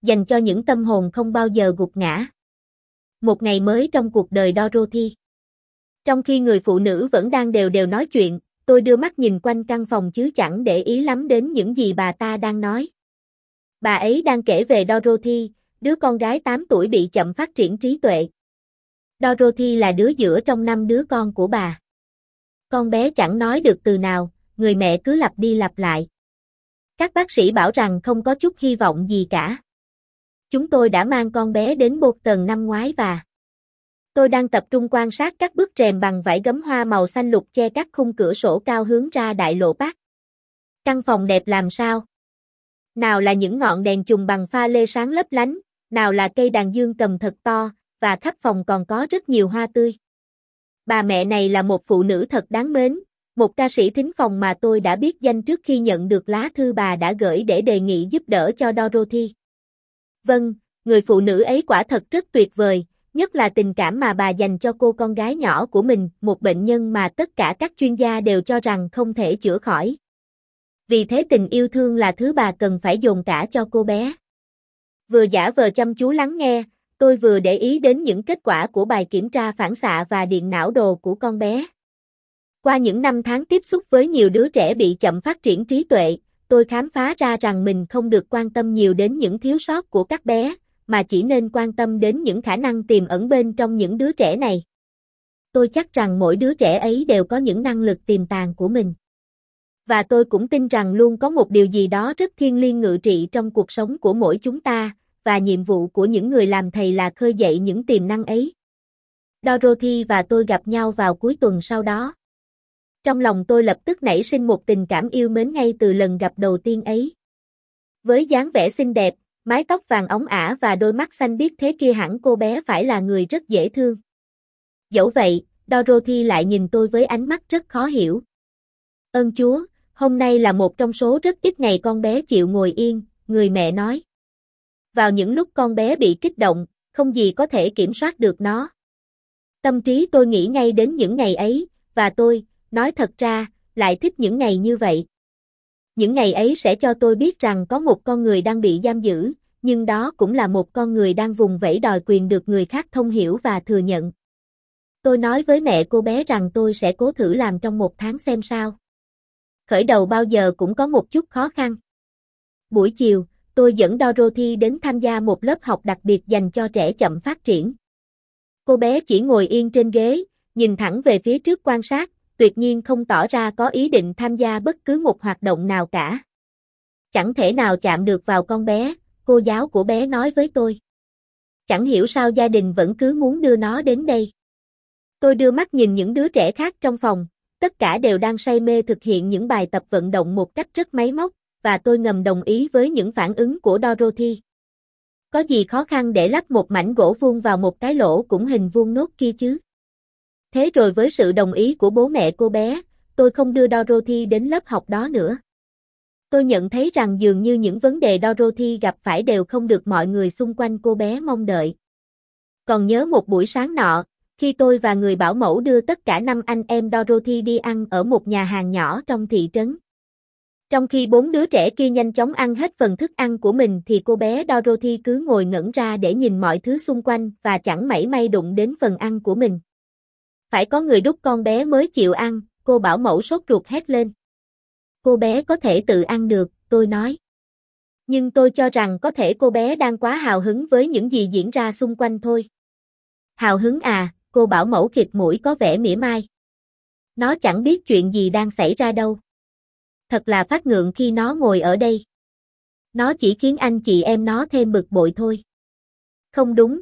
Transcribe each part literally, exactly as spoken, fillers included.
Dành cho những tâm hồn không bao giờ gục ngã. Một ngày mới trong cuộc đời Dorothy. Trong khi người phụ nữ vẫn đang đều đều nói chuyện, tôi đưa mắt nhìn quanh căn phòng chứ chẳng để ý lắm đến những gì bà ta đang nói. Bà ấy đang kể về Dorothy, đứa con gái tám tuổi bị chậm phát triển trí tuệ. Dorothy là đứa giữa trong năm đứa con của bà. Con bé chẳng nói được từ nào, người mẹ cứ lặp đi lặp lại. Các bác sĩ bảo rằng không có chút hy vọng gì cả. Chúng tôi đã mang con bé đến Boston năm ngoái và tôi đang tập trung quan sát các bức rèm bằng vải gấm hoa màu xanh lục che các khung cửa sổ cao hướng ra đại lộ Park. Căn phòng đẹp làm sao? Nào là những ngọn đèn chùm bằng pha lê sáng lấp lánh, nào là cây đàn dương cầm thật to, và khắp phòng còn có rất nhiều hoa tươi. Bà mẹ này là một phụ nữ thật đáng mến, một ca sĩ thính phòng mà tôi đã biết danh trước khi nhận được lá thư bà đã gửi để đề nghị giúp đỡ cho Dorothy. Vâng, người phụ nữ ấy quả thật rất tuyệt vời, nhất là tình cảm mà bà dành cho cô con gái nhỏ của mình, một bệnh nhân mà tất cả các chuyên gia đều cho rằng không thể chữa khỏi. Vì thế tình yêu thương là thứ bà cần phải dồn cả cho cô bé. Vừa giả vờ chăm chú lắng nghe, tôi vừa để ý đến những kết quả của bài kiểm tra phản xạ và điện não đồ của con bé. Qua những năm tháng tiếp xúc với nhiều đứa trẻ bị chậm phát triển trí tuệ, tôi khám phá ra rằng mình không được quan tâm nhiều đến những thiếu sót của các bé, mà chỉ nên quan tâm đến những khả năng tiềm ẩn bên trong những đứa trẻ này. Tôi chắc rằng mỗi đứa trẻ ấy đều có những năng lực tiềm tàng của mình. Và tôi cũng tin rằng luôn có một điều gì đó rất thiêng liêng ngự trị trong cuộc sống của mỗi chúng ta, và nhiệm vụ của những người làm thầy là khơi dậy những tiềm năng ấy. Dorothy và tôi gặp nhau vào cuối tuần sau đó. Trong lòng tôi lập tức nảy sinh một tình cảm yêu mến ngay từ lần gặp đầu tiên ấy. Với dáng vẻ xinh đẹp, mái tóc vàng óng ả và đôi mắt xanh biếc thế kia hẳn cô bé phải là người rất dễ thương. Dẫu vậy, Dorothy lại nhìn tôi với ánh mắt rất khó hiểu. Ơn Chúa, hôm nay là một trong số rất ít ngày con bé chịu ngồi yên, người mẹ nói. Vào những lúc con bé bị kích động, không gì có thể kiểm soát được nó. Tâm trí tôi nghĩ ngay đến những ngày ấy, và tôi, nói thật ra, lại thích những ngày như vậy. Những ngày ấy sẽ cho tôi biết rằng có một con người đang bị giam giữ, nhưng đó cũng là một con người đang vùng vẫy đòi quyền được người khác thông hiểu và thừa nhận. Tôi nói với mẹ cô bé rằng tôi sẽ cố thử làm trong một tháng xem sao. Khởi đầu bao giờ cũng có một chút khó khăn. Buổi chiều, tôi dẫn Dorothy đến tham gia một lớp học đặc biệt dành cho trẻ chậm phát triển. Cô bé chỉ ngồi yên trên ghế, nhìn thẳng về phía trước quan sát, tuyệt nhiên không tỏ ra có ý định tham gia bất cứ một hoạt động nào cả. Chẳng thể nào chạm được vào con bé, cô giáo của bé nói với tôi. Chẳng hiểu sao gia đình vẫn cứ muốn đưa nó đến đây. Tôi đưa mắt nhìn những đứa trẻ khác trong phòng, tất cả đều đang say mê thực hiện những bài tập vận động một cách rất máy móc, và tôi ngầm đồng ý với những phản ứng của Dorothy. Có gì khó khăn để lắp một mảnh gỗ vuông vào một cái lỗ cũng hình vuông nốt kia chứ? Thế rồi với sự đồng ý của bố mẹ cô bé, tôi không đưa Dorothy đến lớp học đó nữa. Tôi nhận thấy rằng dường như những vấn đề Dorothy gặp phải đều không được mọi người xung quanh cô bé mong đợi. Còn nhớ một buổi sáng nọ, khi tôi và người bảo mẫu đưa tất cả năm anh em Dorothy đi ăn ở một nhà hàng nhỏ trong thị trấn. Trong khi bốn đứa trẻ kia nhanh chóng ăn hết phần thức ăn của mình thì cô bé Dorothy cứ ngồi ngẩn ra để nhìn mọi thứ xung quanh và chẳng mảy may đụng đến phần ăn của mình. Phải có người đút con bé mới chịu ăn, cô bảo mẫu sốt ruột hét lên. Cô bé có thể tự ăn được, tôi nói. Nhưng tôi cho rằng có thể cô bé đang quá hào hứng với những gì diễn ra xung quanh thôi. Hào hứng à, cô bảo mẫu khịt mũi có vẻ mỉa mai. Nó chẳng biết chuyện gì đang xảy ra đâu. Thật là phát ngượng khi nó ngồi ở đây. Nó chỉ khiến anh chị em nó thêm bực bội thôi. Không đúng.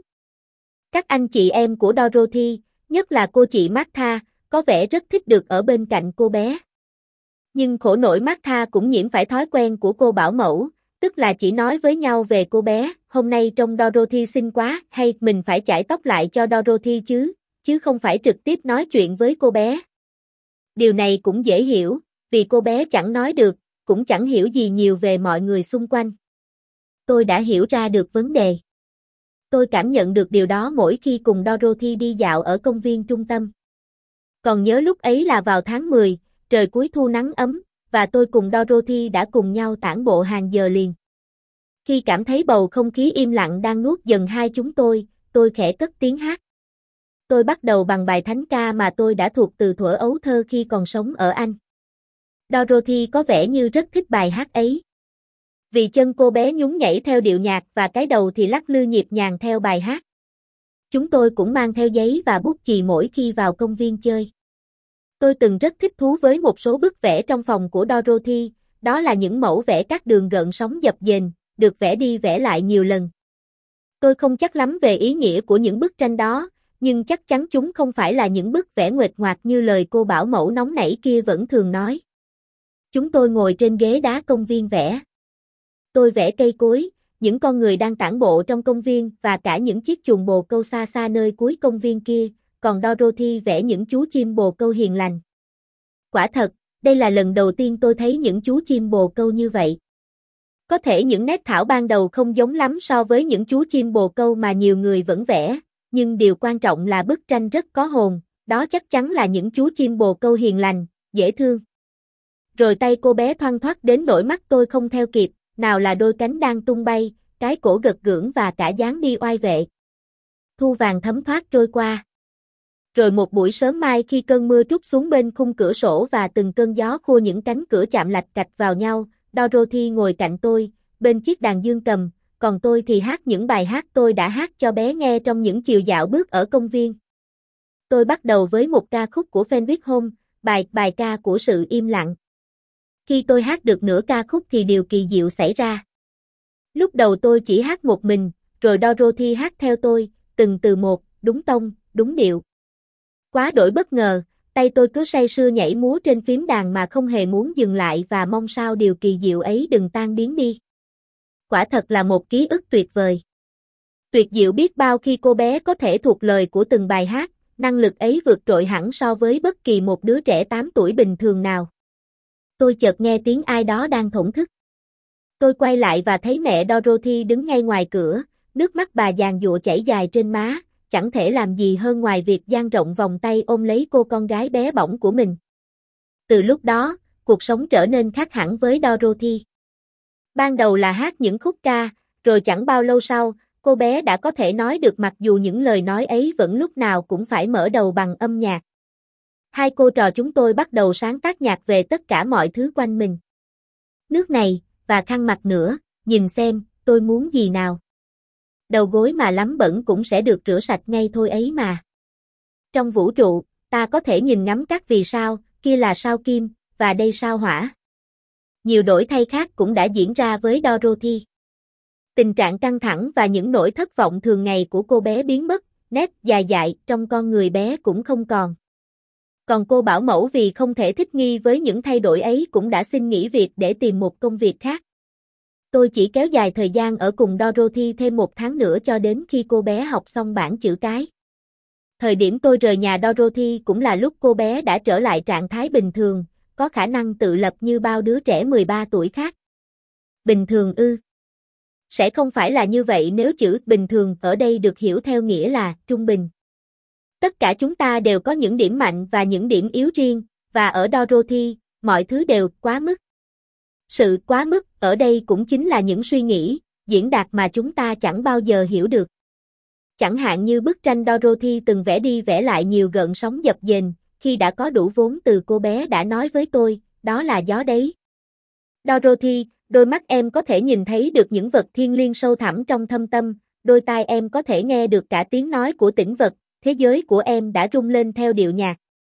Các anh chị em của Dorothy, nhất là cô chị Martha, có vẻ rất thích được ở bên cạnh cô bé. Nhưng khổ nổi Martha cũng nhiễm phải thói quen của cô bảo mẫu, tức là chỉ nói với nhau về cô bé, hôm nay trông Dorothy xinh quá, hay mình phải chải tóc lại cho Dorothy chứ, chứ không phải trực tiếp nói chuyện với cô bé. Điều này cũng dễ hiểu, vì cô bé chẳng nói được, cũng chẳng hiểu gì nhiều về mọi người xung quanh. Tôi đã hiểu ra được vấn đề. Tôi cảm nhận được điều đó mỗi khi cùng Dorothy đi dạo ở công viên trung tâm. Còn nhớ lúc ấy là vào tháng mười, trời cuối thu nắng ấm, và tôi cùng Dorothy đã cùng nhau tản bộ hàng giờ liền. Khi cảm thấy bầu không khí im lặng đang nuốt dần hai chúng tôi, tôi khẽ cất tiếng hát. Tôi bắt đầu bằng bài thánh ca mà tôi đã thuộc từ thuở ấu thơ khi còn sống ở Anh. Dorothy có vẻ như rất thích bài hát ấy. Vì chân cô bé nhún nhảy theo điệu nhạc và cái đầu thì lắc lư nhịp nhàng theo bài hát. Chúng tôi cũng mang theo giấy và bút chì mỗi khi vào công viên chơi. Tôi từng rất thích thú với một số bức vẽ trong phòng của Dorothy, đó là những mẫu vẽ các đường gợn sóng dập dềnh, được vẽ đi vẽ lại nhiều lần. Tôi không chắc lắm về ý nghĩa của những bức tranh đó, nhưng chắc chắn chúng không phải là những bức vẽ nguệch ngoạc như lời cô bảo mẫu nóng nảy kia vẫn thường nói. Chúng tôi ngồi trên ghế đá công viên vẽ. Tôi vẽ cây cối, những con người đang tản bộ trong công viên và cả những chiếc chuồn bồ câu xa xa nơi cuối công viên kia, còn Dorothy vẽ những chú chim bồ câu hiền lành. Quả thật, đây là lần đầu tiên tôi thấy những chú chim bồ câu như vậy. Có thể những nét thảo ban đầu không giống lắm so với những chú chim bồ câu mà nhiều người vẫn vẽ, nhưng điều quan trọng là bức tranh rất có hồn, đó chắc chắn là những chú chim bồ câu hiền lành, dễ thương. Rồi tay cô bé thoăn thoắt đến nỗi mắt tôi không theo kịp, nào là đôi cánh đang tung bay, cái cổ gật gưỡng và cả dáng đi oai vệ. Thu vàng thấm thoát trôi qua. Rồi một buổi sớm mai khi cơn mưa trút xuống bên khung cửa sổ và từng cơn gió khua những cánh cửa chạm lạch cạch vào nhau, Dorothy ngồi cạnh tôi, bên chiếc đàn dương cầm, còn tôi thì hát những bài hát tôi đã hát cho bé nghe trong những chiều dạo bước ở công viên. Tôi bắt đầu với một ca khúc của Fenwick Home, bài bài ca của sự im lặng. Khi tôi hát được nửa ca khúc thì điều kỳ diệu xảy ra. Lúc đầu tôi chỉ hát một mình, rồi Dorothy hát theo tôi, từng từ một, đúng tông, đúng điệu. Quá đổi bất ngờ, tay tôi cứ say sưa nhảy múa trên phím đàn mà không hề muốn dừng lại và mong sao điều kỳ diệu ấy đừng tan biến đi. Quả thật là một ký ức tuyệt vời. Tuyệt diệu biết bao khi cô bé có thể thuộc lời của từng bài hát, năng lực ấy vượt trội hẳn so với bất kỳ một đứa trẻ tám tuổi bình thường nào. Tôi chợt nghe tiếng ai đó đang thổn thức. Tôi quay lại và thấy mẹ Dorothy đứng ngay ngoài cửa, nước mắt bà giàn giụa chảy dài trên má, chẳng thể làm gì hơn ngoài việc dang rộng vòng tay ôm lấy cô con gái bé bỏng của mình. Từ lúc đó, cuộc sống trở nên khác hẳn với Dorothy. Ban đầu là hát những khúc ca, rồi chẳng bao lâu sau, cô bé đã có thể nói được mặc dù những lời nói ấy vẫn lúc nào cũng phải mở đầu bằng âm nhạc. Hai cô trò chúng tôi bắt đầu sáng tác nhạc về tất cả mọi thứ quanh mình. Nước này, và khăn mặt nữa, nhìn xem, tôi muốn gì nào. Đầu gối mà lắm bẩn cũng sẽ được rửa sạch ngay thôi ấy mà. Trong vũ trụ, ta có thể nhìn ngắm các vì sao, kia là sao kim, và đây sao hỏa. Nhiều đổi thay khác cũng đã diễn ra với Dorothy. Tình trạng căng thẳng và những nỗi thất vọng thường ngày của cô bé biến mất, nét dài dại trong con người bé cũng không còn. Còn cô bảo mẫu vì không thể thích nghi với những thay đổi ấy cũng đã xin nghỉ việc để tìm một công việc khác. Tôi chỉ kéo dài thời gian ở cùng Dorothy thêm một tháng nữa cho đến khi cô bé học xong bảng chữ cái. Thời điểm tôi rời nhà Dorothy cũng là lúc cô bé đã trở lại trạng thái bình thường, có khả năng tự lập như bao đứa trẻ mười ba tuổi khác. Bình thường ư? Sẽ không phải là như vậy nếu chữ bình thường ở đây được hiểu theo nghĩa là trung bình. Tất cả chúng ta đều có những điểm mạnh và những điểm yếu riêng, và ở Dorothy, mọi thứ đều quá mức. Sự quá mức ở đây cũng chính là những suy nghĩ, diễn đạt mà chúng ta chẳng bao giờ hiểu được. Chẳng hạn như bức tranh Dorothy từng vẽ đi vẽ lại nhiều gợn sóng dập dềnh, khi đã có đủ vốn từ cô bé đã nói với tôi, đó là gió đấy. Dorothy, đôi mắt em có thể nhìn thấy được những vật thiêng liêng sâu thẳm trong thâm tâm, đôi tai em có thể nghe được cả tiếng nói của tĩnh vật, thế giới của em đã rung lên theo điệu nhạc.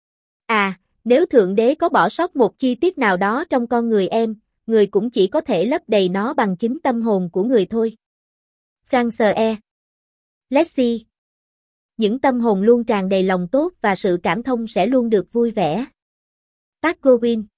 À, nếu Thượng Đế có bỏ sót một chi tiết nào đó trong con người em, người cũng chỉ có thể lấp đầy nó bằng chính tâm hồn của người thôi. Frances E. Lexie. Những tâm hồn luôn tràn đầy lòng tốt và sự cảm thông sẽ luôn được vui vẻ. Pat Godwin.